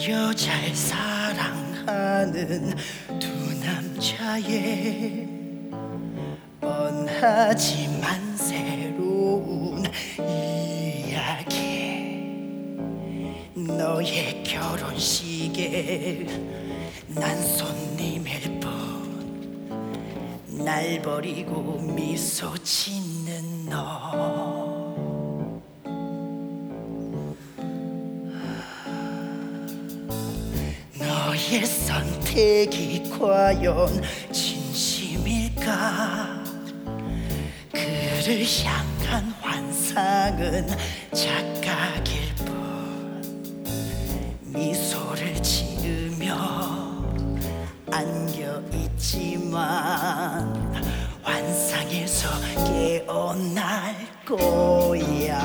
여자를 사랑하는 두 남자의 뻔하지만 새로운 이야기. 너의 결혼식에 난 손님일 뿐, 날 버리고 미소 짓는 너. 너의 선택이 과연 진심일까? 그를 향한 환상은 착각일 뿐, 미소를 지으며 안겨있지만 환상에서 깨어날 거야.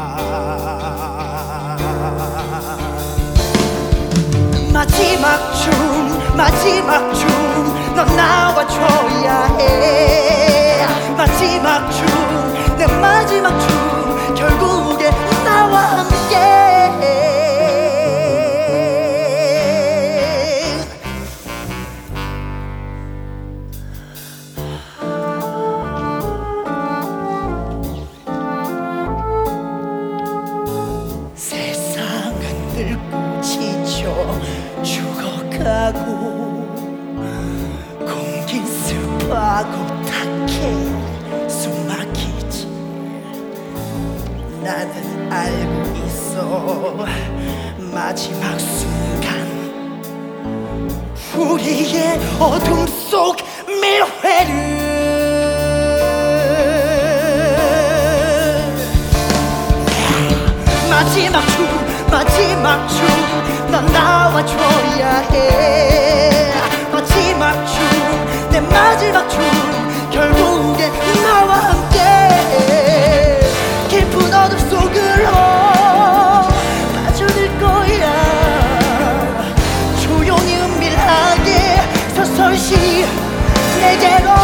마지막 춤 넌 나와줘야 해. 마지막 춤, 내 마지막 춤, 결국에 나와 함께. 세상은 늙고 지쳐 죽어가고, 공긴 습하고 탁해 숨막히지. 나는 알고 있어. 마지막 순간 우리의 어둠 속 밀회를 마지막 춤 넌 나와줘야 해. 마지막 춤, 내 마지막 춤, 결국에 나와 함께. 깊은 어둠 속으로 빠져들 거야. 조용히 은밀하게 서서히 내게로